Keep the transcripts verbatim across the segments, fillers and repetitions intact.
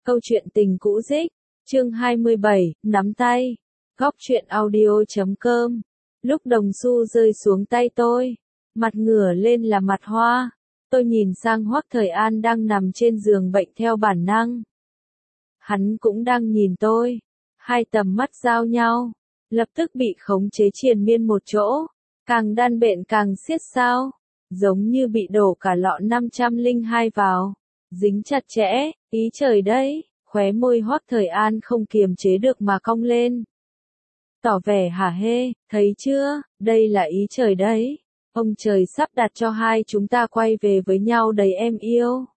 Câu chuyện tình cũ dích, chương hai mươi bảy, nắm tay. Góc truyện audio.com. Lúc đồng xu rơi xuống tay tôi, mặt ngửa lên là mặt hoa. Tôi nhìn sang Hoắc Thời An đang nằm trên giường bệnh theo bản năng. Hắn cũng đang nhìn tôi. Hai tầm mắt giao nhau, lập tức bị khống chế triền miên một chỗ. Càng đan bện càng siết sao, giống như bị đổ cả lọ năm trăm lẻ hai vào. Dính chặt chẽ, ý trời đấy, khóe môi Hoắc Thời An không kiềm chế được mà cong lên. Tỏ vẻ hả hê, thấy chưa, đây là ý trời đấy. Ông trời sắp đặt cho hai chúng ta quay về với nhau đấy em yêu.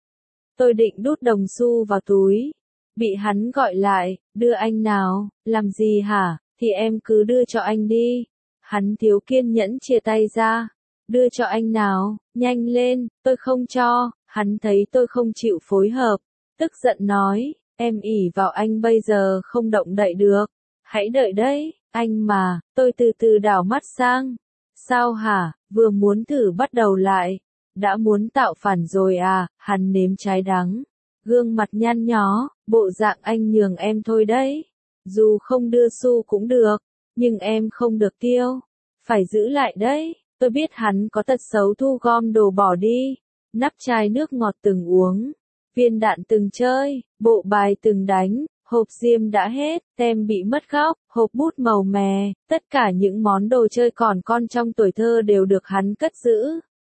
Tôi định đút đồng xu vào túi. Bị hắn gọi lại, đưa anh nào, làm gì hả, thì em cứ đưa cho anh đi. Hắn thiếu kiên nhẫn chia tay ra. Đưa cho anh nào, nhanh lên, tôi không cho. Hắn thấy tôi không chịu phối hợp, tức giận nói, em ỷ vào anh bây giờ không động đậy được. Hãy đợi đấy, anh mà, tôi từ từ đảo mắt sang. Sao hả, vừa muốn thử bắt đầu lại, đã muốn tạo phản rồi à, hắn nếm trái đắng. Gương mặt nhăn nhó, bộ dạng anh nhường em thôi đấy. Dù không đưa xu cũng được, nhưng em không được tiêu. Phải giữ lại đấy, tôi biết hắn có tật xấu thu gom đồ bỏ đi. Nắp chai nước ngọt từng uống, viên đạn từng chơi, bộ bài từng đánh, hộp diêm đã hết, tem bị mất góc, hộp bút màu mè, tất cả những món đồ chơi còn con trong tuổi thơ đều được hắn cất giữ.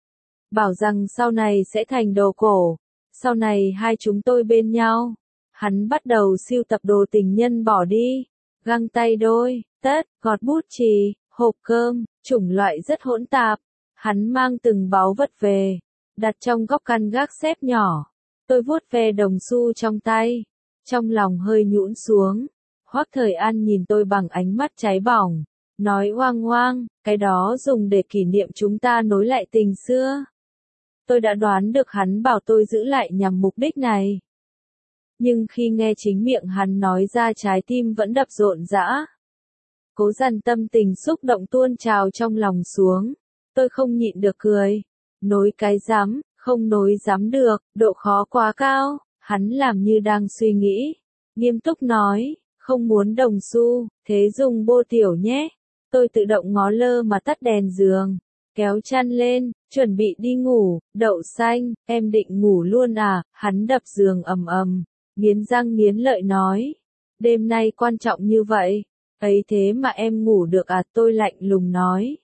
Bảo rằng sau này sẽ thành đồ cổ, sau này hai chúng tôi bên nhau. Hắn bắt đầu sưu tập đồ tình nhân bỏ đi, găng tay đôi, tất, gọt bút chì, hộp cơm, chủng loại rất hỗn tạp. Hắn mang từng báu vật về, đặt trong góc căn gác xếp nhỏ. Tôi vuốt ve đồng xu trong tay, trong lòng hơi nhũn xuống. Hoắc Thời An nhìn tôi bằng ánh mắt cháy bỏng, nói oang oang, cái đó dùng để kỷ niệm chúng ta nối lại tình xưa. Tôi đã đoán được hắn bảo tôi giữ lại nhằm mục đích này. Nhưng khi nghe chính miệng hắn nói ra, trái tim vẫn đập rộn rã. Cố dằn tâm tình xúc động tuôn trào trong lòng xuống. Tôi không nhịn được cười. Nối cái rắm, không nối rắm được, độ khó quá cao. Hắn làm như đang suy nghĩ, nghiêm túc nói, không muốn đồng xu, thế dùng bô tiểu nhé. Tôi tự động ngó lơ mà tắt đèn giường, kéo chăn lên, chuẩn bị đi ngủ. Đậu xanh, em định ngủ luôn à? Hắn đập giường ầm ầm, nghiến răng nghiến lợi nói, đêm nay quan trọng như vậy, ấy thế mà em ngủ được à? Tôi lạnh lùng nói.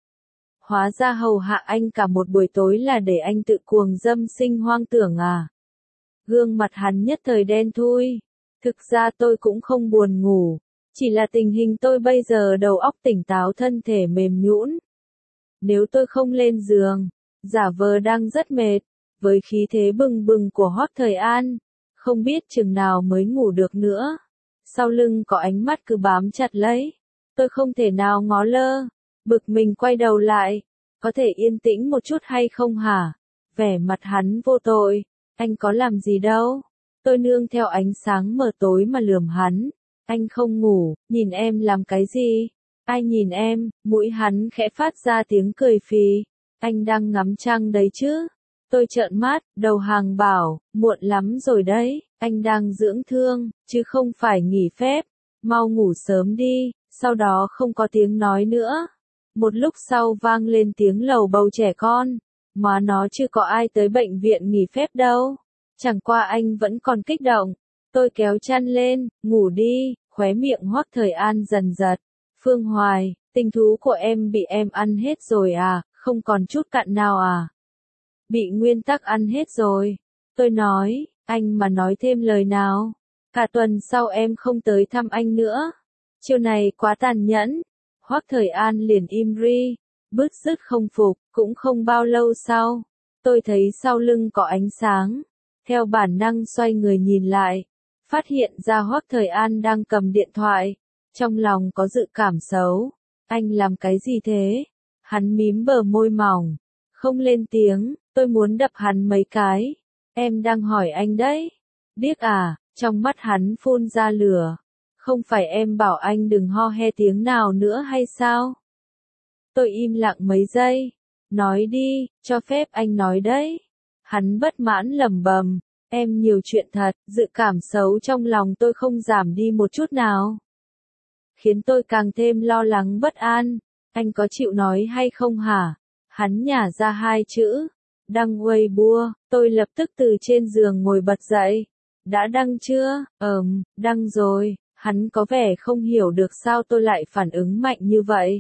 Hóa ra hầu hạ anh cả một buổi tối là để anh tự cuồng dâm sinh hoang tưởng à? Gương mặt hắn nhất thời đen thui. Thực ra tôi cũng không buồn ngủ, chỉ là tình hình tôi bây giờ đầu óc tỉnh táo, thân thể mềm nhũn. Nếu tôi không lên giường, giả vờ đang rất mệt, với khí thế bừng bừng của Hoắc Thời An, không biết chừng nào mới ngủ được nữa. Sau lưng có ánh mắt cứ bám chặt lấy, tôi không thể nào ngó lơ, bực mình quay đầu lại, có thể yên tĩnh một chút hay không hả? Vẻ mặt hắn vô tội, anh có làm gì đâu. Tôi nương theo ánh sáng mờ tối mà lườm hắn, anh không ngủ, nhìn em làm cái gì? Ai nhìn em? Mũi hắn khẽ phát ra tiếng cười phì, anh đang ngắm trăng đấy chứ? Tôi trợn mắt, đầu hàng bảo, muộn lắm rồi đấy, anh đang dưỡng thương, chứ không phải nghỉ phép, mau ngủ sớm đi. Sau đó không có tiếng nói nữa. Một lúc sau vang lên tiếng lầu bầu trẻ con, mà nó chưa có ai tới bệnh viện nghỉ phép đâu. Chẳng qua anh vẫn còn kích động. Tôi kéo chăn lên, ngủ đi. Khóe miệng Hoắc Thời An dần giật. Phương Hoài, tình thú của em bị em ăn hết rồi à, không còn chút cặn nào à? Bị nguyên tắc ăn hết rồi. Tôi nói, anh mà nói thêm lời nào, cả tuần sau em không tới thăm anh nữa. Chiều này quá tàn nhẫn. Hoắc Thời An liền im ri, bứt rứt không phục. Cũng không bao lâu sau, tôi thấy sau lưng có ánh sáng. Theo bản năng xoay người nhìn lại, phát hiện ra Hoắc Thời An đang cầm điện thoại. Trong lòng có dự cảm xấu. Anh làm cái gì thế? Hắn mím bờ môi mỏng, không lên tiếng. Tôi muốn đập hắn mấy cái. Em đang hỏi anh đấy. Điếc à? Trong mắt hắn phun ra lửa. Không phải em bảo anh đừng ho he tiếng nào nữa hay sao? Tôi im lặng mấy giây. Nói đi, cho phép anh nói đấy. Hắn bất mãn lẩm bẩm, Em nhiều chuyện thật, dự cảm xấu trong lòng tôi không giảm đi một chút nào. Khiến tôi càng thêm lo lắng bất an. Anh có chịu nói hay không hả? Hắn nhả ra hai chữ. Đăng Weibo, tôi lập tức từ trên giường ngồi bật dậy. Đã đăng chưa? Ừm, đăng rồi. Hắn có vẻ không hiểu được sao tôi lại phản ứng mạnh như vậy.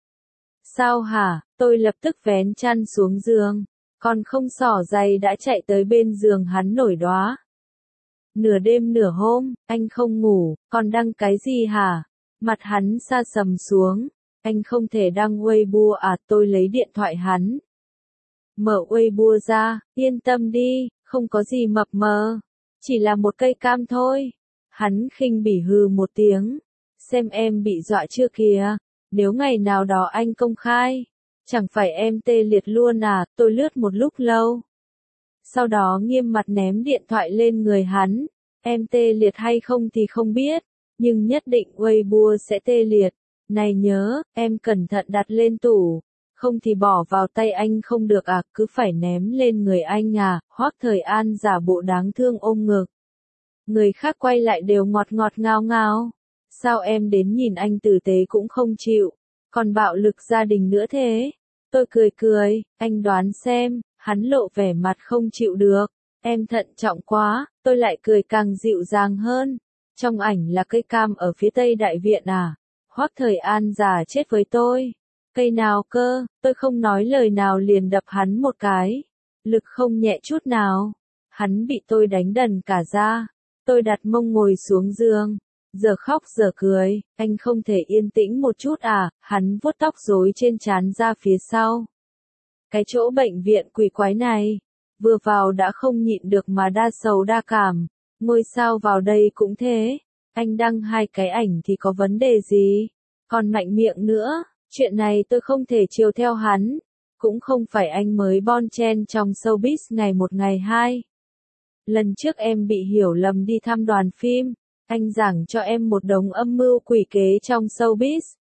Sao hả? Tôi lập tức vén chăn xuống giường. Còn không xỏ giày đã chạy tới bên giường hắn nổi đoá. Nửa đêm nửa hôm, anh không ngủ, còn đăng cái gì hả? Mặt hắn sa sầm xuống. Anh không thể đăng Weibo à? Tôi lấy điện thoại hắn. Mở Weibo ra, yên tâm đi, không có gì mập mờ. Chỉ là một cây cam thôi. Hắn khinh bỉ hừ một tiếng. Xem em bị dọa chưa kìa. Nếu ngày nào đó anh công khai, chẳng phải em tê liệt luôn à? Tôi lướt một lúc lâu. Sau đó nghiêm mặt ném điện thoại lên người hắn. Em tê liệt hay không thì không biết, nhưng nhất định Weibo sẽ tê liệt. Này nhớ, em cẩn thận đặt lên tủ, không thì bỏ vào tay anh không được à? Cứ phải ném lên người anh à? Hoắc Thời An giả bộ đáng thương ôm ngực. Người khác quay lại đều ngọt ngọt ngào ngào. Sao em đến nhìn anh tử tế cũng không chịu, còn bạo lực gia đình nữa thế? Tôi cười cười, anh đoán xem. Hắn lộ vẻ mặt không chịu được. Em thận trọng quá. Tôi lại cười càng dịu dàng hơn. Trong ảnh là cây cam ở phía tây đại viện à? Hoắc Thời An già chết với tôi. Cây nào cơ? Tôi không nói lời nào liền đập hắn một cái. Lực không nhẹ chút nào. Hắn bị tôi đánh đần cả ra. Tôi đặt mông ngồi xuống giường. Giờ khóc giờ cười. Anh không thể yên tĩnh một chút à? Hắn vuốt tóc rối trên trán ra phía sau. Cái chỗ bệnh viện quỷ quái này, vừa vào đã không nhịn được mà đa sầu đa cảm. Ngôi sao vào đây cũng thế. Anh đăng hai cái ảnh thì có vấn đề gì? Còn mạnh miệng nữa. Chuyện này tôi không thể chiều theo hắn. Cũng không phải anh mới bon chen trong showbiz ngày một ngày hai. Lần trước em bị hiểu lầm đi thăm đoàn phim. Anh giảng cho em một đống âm mưu quỷ kế trong showbiz.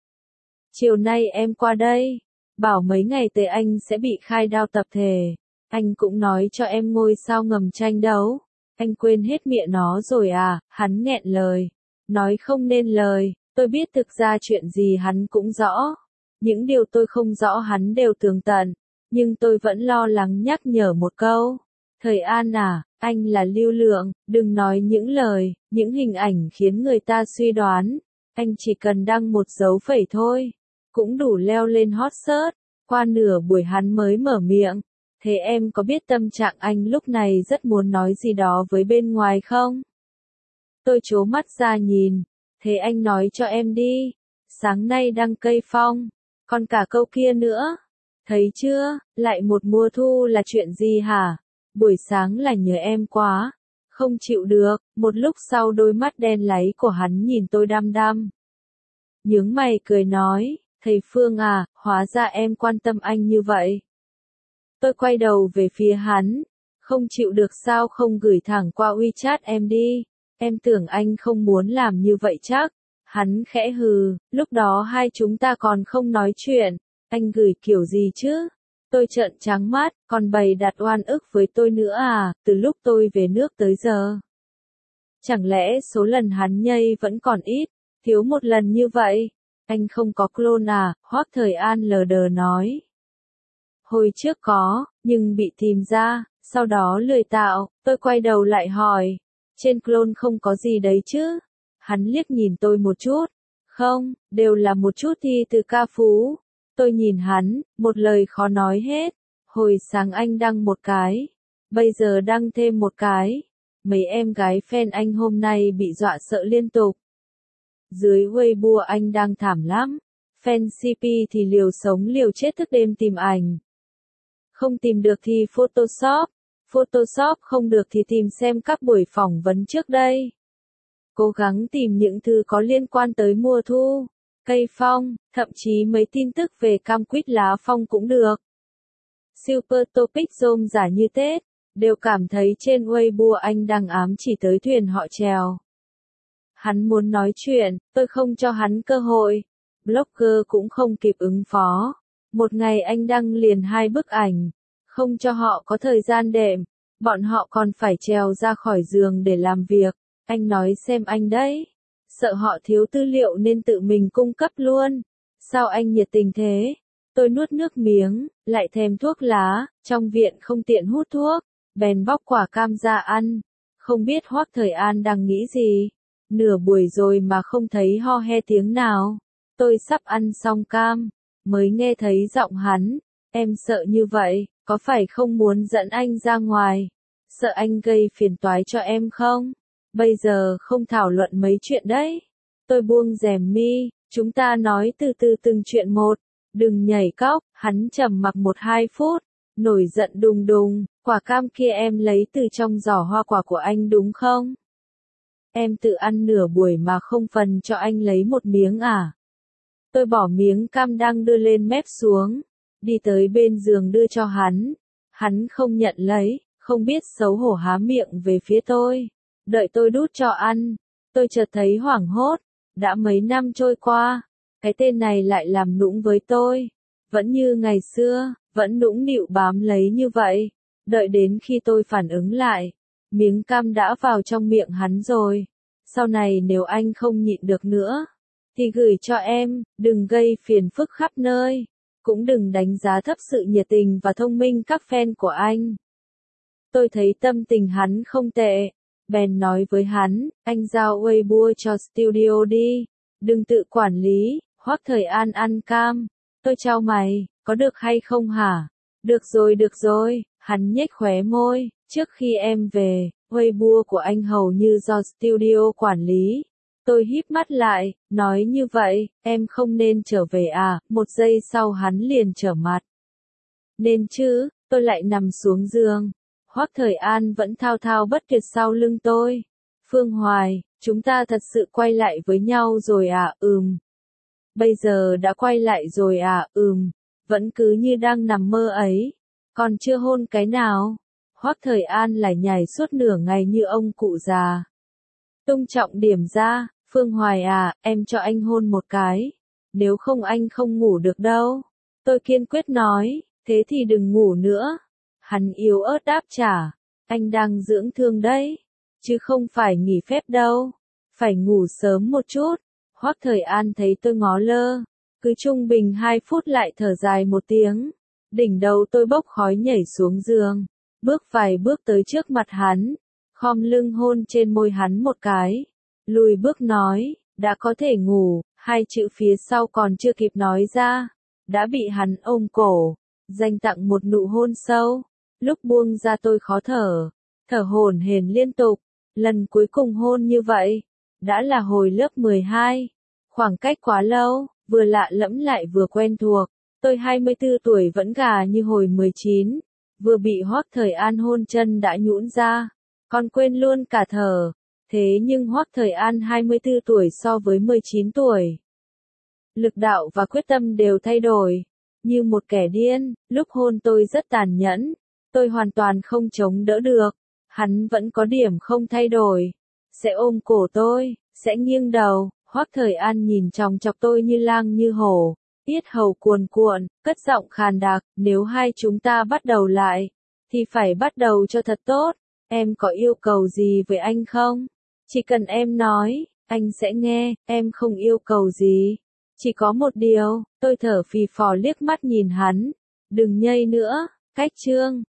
Chiều nay em qua đây. Bảo mấy ngày tới anh sẽ bị khai đao tập thể. Anh cũng nói cho em ngôi sao ngầm tranh đấu. Anh quên hết miệng nó rồi à? Hắn nghẹn lời. Nói không nên lời. Tôi biết thực ra chuyện gì hắn cũng rõ. Những điều tôi không rõ hắn đều tường tận. Nhưng tôi vẫn lo lắng nhắc nhở một câu. Thời An à, anh là Lưu Lượng, đừng nói những lời, những hình ảnh khiến người ta suy đoán. Anh chỉ cần đăng một dấu phẩy thôi. Cũng đủ leo lên hot search. Qua nửa buổi hắn mới mở miệng. Thế em có biết tâm trạng anh lúc này rất muốn nói gì đó với bên ngoài không? Tôi trố mắt ra nhìn. Thế anh nói cho em đi. Sáng nay đăng cây phong. Còn cả câu kia nữa. Thấy chưa, lại một mùa thu là chuyện gì hả? Buổi sáng là nhớ em quá. Không chịu được. Một lúc sau đôi mắt đen láy của hắn nhìn tôi đăm đăm. Nhướng mày cười nói. Thầy Phương à, hóa ra em quan tâm anh như vậy. Tôi quay đầu về phía hắn. Không chịu được sao không gửi thẳng qua WeChat em đi. Em tưởng anh không muốn làm như vậy chắc. Hắn khẽ hừ, lúc đó hai chúng ta còn không nói chuyện. Anh gửi kiểu gì chứ? Tôi trợn trắng mắt, còn bày đặt oan ức với tôi nữa à, từ lúc tôi về nước tới giờ. Chẳng lẽ số lần hắn nhây vẫn còn ít, thiếu một lần như vậy? Anh không có clone à? Hoắc Thời An lờ đờ nói. Hồi trước có, nhưng bị tìm ra, sau đó lười tạo. Tôi quay đầu lại hỏi. Trên clone không có gì đấy chứ? Hắn liếc nhìn tôi một chút. Không, đều là một chút thi từ ca phú. Tôi nhìn hắn, một lời khó nói hết. Hồi sáng anh đăng một cái. Bây giờ đăng thêm một cái. Mấy em gái fan anh hôm nay bị dọa sợ liên tục. Dưới Weibo anh đang thảm lắm. Fan xê pê thì liều sống liều chết thức đêm tìm ảnh. Không tìm được thì Photoshop. Photoshop không được thì tìm xem các buổi phỏng vấn trước đây. Cố gắng tìm những thứ có liên quan tới mùa thu, cây phong, thậm chí mấy tin tức về cam quýt lá phong cũng được. Super Topic Zoom giả như Tết, đều cảm thấy trên Weibo anh đang ám chỉ tới thuyền họ chèo. Hắn muốn nói chuyện, tôi không cho hắn cơ hội. Blogger cũng không kịp ứng phó. Một ngày anh đăng liền hai bức ảnh, không cho họ có thời gian đệm. Bọn họ còn phải trèo ra khỏi giường để làm việc. Anh nói xem anh đấy. Sợ họ thiếu tư liệu nên tự mình cung cấp luôn. Sao anh nhiệt tình thế? Tôi nuốt nước miếng, lại thèm thuốc lá, trong viện không tiện hút thuốc, bèn bóc quả cam ra ăn. Không biết Hoắc Thời An đang nghĩ gì? Nửa buổi rồi mà không thấy ho he tiếng nào. Tôi sắp ăn xong cam, mới nghe thấy giọng hắn. Em sợ như vậy, có phải không muốn dẫn anh ra ngoài? Sợ anh gây phiền toái cho em không? Bây giờ không thảo luận mấy chuyện đấy. Tôi buông rèm mi, chúng ta nói từ từ từng chuyện một. Đừng nhảy cóc, hắn trầm mặc một hai phút. Nổi giận đùng đùng, quả cam kia em lấy từ trong giỏ hoa quả của anh đúng không? Em tự ăn nửa buổi mà không phần cho anh lấy một miếng à? Tôi bỏ miếng cam đang đưa lên mép xuống, đi tới bên giường đưa cho hắn. Hắn không nhận lấy, không biết xấu hổ há miệng về phía tôi. Đợi tôi đút cho ăn, tôi chợt thấy hoảng hốt. Đã mấy năm trôi qua, cái tên này lại làm nũng với tôi. Vẫn như ngày xưa, vẫn nũng nịu bám lấy như vậy. Đợi đến khi tôi phản ứng lại, miếng cam đã vào trong miệng hắn rồi. Sau này nếu anh không nhịn được nữa, thì gửi cho em, đừng gây phiền phức khắp nơi. Cũng đừng đánh giá thấp sự nhiệt tình và thông minh các fan của anh. Tôi thấy tâm tình hắn không tệ, bèn nói với hắn, anh giao Weibo cho studio đi, đừng tự quản lý. Hoắc Thời An ăn cam, tôi chau mày, có được hay không hả? Được rồi được rồi, hắn nhếch khóe môi, trước khi em về, Weibo của anh hầu như do studio quản lý. Tôi híp mắt lại, nói như vậy, em không nên trở về à? Một giây sau hắn liền trở mặt. Nên chứ, tôi lại nằm xuống giường. Hoắc Thời An vẫn thao thao bất tuyệt sau lưng tôi. Phương Hoài, chúng ta thật sự quay lại với nhau rồi à? Ừm. Bây giờ đã quay lại rồi à? Ừm. Vẫn cứ như đang nằm mơ ấy. Còn chưa hôn cái nào? Hoắc Thời An lại nhảy suốt nửa ngày như ông cụ già. Tung trọng điểm ra, Phương Hoài à, em cho anh hôn một cái. Nếu không anh không ngủ được đâu. Tôi kiên quyết nói, thế thì đừng ngủ nữa. Hắn yếu ớt đáp trả, anh đang dưỡng thương đấy, chứ không phải nghỉ phép đâu. Phải ngủ sớm một chút. Hoắc Thời An thấy tôi ngó lơ, cứ trung bình hai phút lại thở dài một tiếng. Đỉnh đầu tôi bốc khói nhảy xuống giường, bước vài bước tới trước mặt hắn, khom lưng hôn trên môi hắn một cái. Lùi bước nói, đã có thể ngủ, hai chữ phía sau còn chưa kịp nói ra, đã bị hắn ôm cổ, dành tặng một nụ hôn sâu. Lúc buông ra tôi khó thở, thở hổn hển liên tục. Lần cuối cùng hôn như vậy, đã là hồi lớp mười hai. Khoảng cách quá lâu, vừa lạ lẫm lại vừa quen thuộc. Tôi hai mươi tư tuổi vẫn gà như hồi mười chín, vừa bị Hoắc Thời An hôn chân đã nhũn ra, còn quên luôn cả thở. Thế nhưng Hoắc Thời An hai mươi tư tuổi so với mười chín tuổi, lực đạo và quyết tâm đều thay đổi, như một kẻ điên. Lúc hôn tôi rất tàn nhẫn, tôi hoàn toàn không chống đỡ được. Hắn vẫn có điểm không thay đổi, sẽ ôm cổ tôi, sẽ nghiêng đầu. Hoắc Thời An nhìn chòng chọc tôi như lang như hổ, yết hầu cuồn cuộn, cất giọng khàn đặc, nếu hai chúng ta bắt đầu lại, thì phải bắt đầu cho thật tốt. Em có yêu cầu gì với anh không? Chỉ cần em nói, anh sẽ nghe. Em không yêu cầu gì, chỉ có một điều. Tôi thở phì phò liếc mắt nhìn hắn, đừng nhây nữa. Cách chương